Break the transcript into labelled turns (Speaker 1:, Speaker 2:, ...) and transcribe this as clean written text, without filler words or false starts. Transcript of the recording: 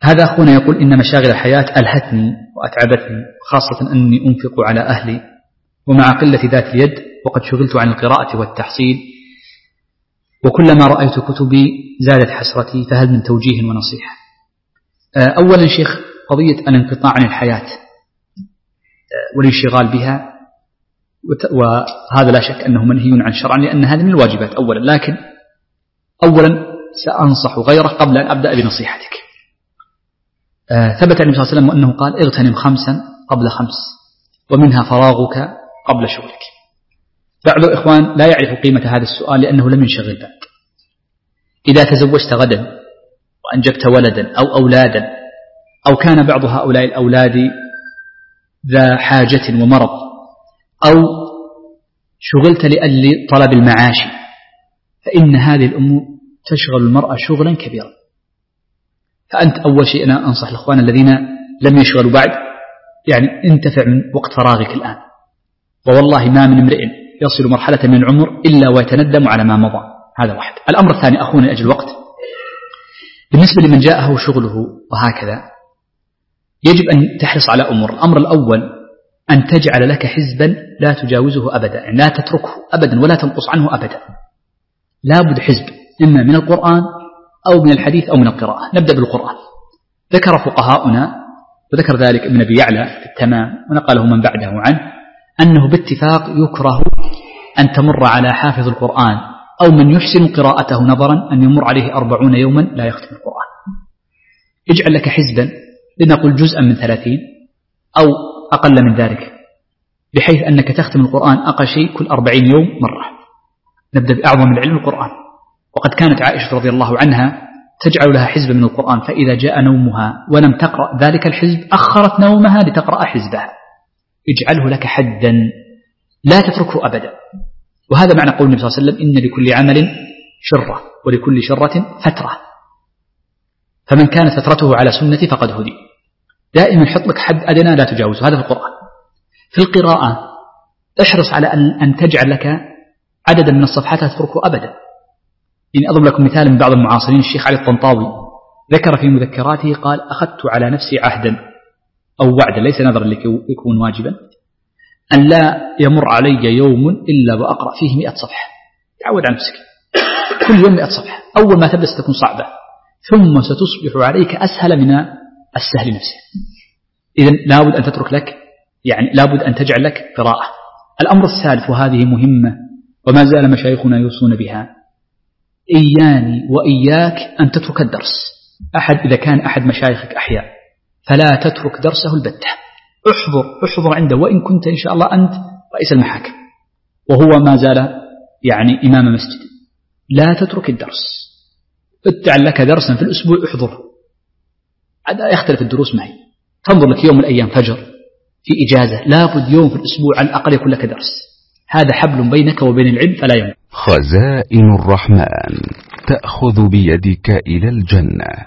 Speaker 1: هذا أخونا يقول إن مشاغل الحياة ألهتني وأتعبتني، خاصة أني أنفق على أهلي ومع قلة ذات اليد، وقد شغلت عن القراءة والتحصيل، وكلما رأيت كتبي زادت حسرتي، فهل من توجيه ونصيحة؟ أولا شيخ، قضية الانقطاع عن الحياة والانشغال بها، وهذا لا شك أنه منهي عن شرعا، لأن هذا من الواجبات أولا. لكن أولا سأنصح غيره قبل أن أبدأ بنصيحتك. ثبت النبي صلى الله عليه وسلم أنه قال: اغتنم 5 قبل 5، ومنها فراغك قبل شغلك. بعض الإخوان لا يعرف قيمة هذا السؤال لأنه لم ينشغل بعد. إذا تزوجت غدا وأنجبت ولدا أو أولادا، أو كان بعض هؤلاء الأولاد ذا حاجة ومرض، أو شغلت لأجل طلب المعاش، فإن هذه الأمور تشغل المرأة شغلا كبيرا. فأنت أول شيء أنا أنصح الأخوان الذين لم يشغلوا بعد، يعني انتفع من وقت فراغك الآن، ووالله ما من امرئ يصل مرحلة من العمر إلا ويتندم على ما مضى. هذا واحد. الأمر الثاني أخونا لأجل الوقت، بالنسبة لمن جاءه شغله وهكذا، يجب أن تحرص على أمور. الأمر الأول أن تجعل لك حزبا لا تجاوزه أبدا، يعني لا تتركه أبدا ولا تنقص عنه أبدا. لا بد حزب، إما من القرآن أو من الحديث أو من القراءة. نبدأ بالقرآن. ذكر فقهاؤنا، وذكر ذلك ابن أبي يعلى في التمام ونقله من بعده عنه، أنه باتفاق يكره أن تمر على حافظ القرآن أو من يحسن قراءته نظرا أن يمر عليه 40 يوما لا يختم القرآن. اجعل لك حزبا، لنقل جزءا من 30 أو أقل من ذلك، بحيث أنك تختم القرآن أقل شيء كل 40 يوم مرة. نبدأ بأعظم العلم القرآن. وقد كانت عائشة رضي الله عنها تجعل لها حزب من القرآن، فإذا جاء نومها ولم تقرأ ذلك الحزب أخرت نومها لتقرأ حزبها. اجعله لك حدا لا تتركه أبدا. وهذا معنى قول النبي صلى الله عليه وسلم: إن لكل عمل شرة ولكل شرة فترة، فمن كانت فترته على سنتي فقد هدي. دائما حط لك حد أدنى لا تجاوزه. هذا في القرآن. في القراءة احرص على أن تجعل لك عددا من الصفحات لا تتركه أبدا. إن أضرب لكم مثال من بعض المعاصرين، الشيخ علي الطنطاوي ذكر في مذكراته قال: أخذت على نفسي عهدا أو وعدا، ليس نظرا ليكون واجبا، أن لا يمر علي يوم إلا وأقرأ فيه 100 صفحة. تعود على نفسك كل يوم 100 صفحة. أول ما تبدأ ستكون صعبة، ثم ستصبح عليك أسهل من السهل نفسه. إذن لابد أن تترك لك، يعني لابد أن تجعل لك قراءة. الأمر الثالث، وهذه مهمة وما زال مشايخنا يوصون بها: إياني وإياك أن تترك الدرس. إذا كان أحد مشايخك أحياء فلا تترك درسه البتة. احضر عنده، وإن كنت إن شاء الله أنت رئيس المحاكم وهو ما زال يعني إمام مسجد، لا تترك الدرس. اجعل لك درسا في الأسبوع احضره. يختلف الدروس معي، تنظر لك يوم من الأيام فجر في إجازة، لابد يوم في الأسبوع على الأقل يكون لك درس. هذا حبل بينك وبين العلم فلا يموت.
Speaker 2: خزائن الرحمن تأخذ بيدك إلى الجنة.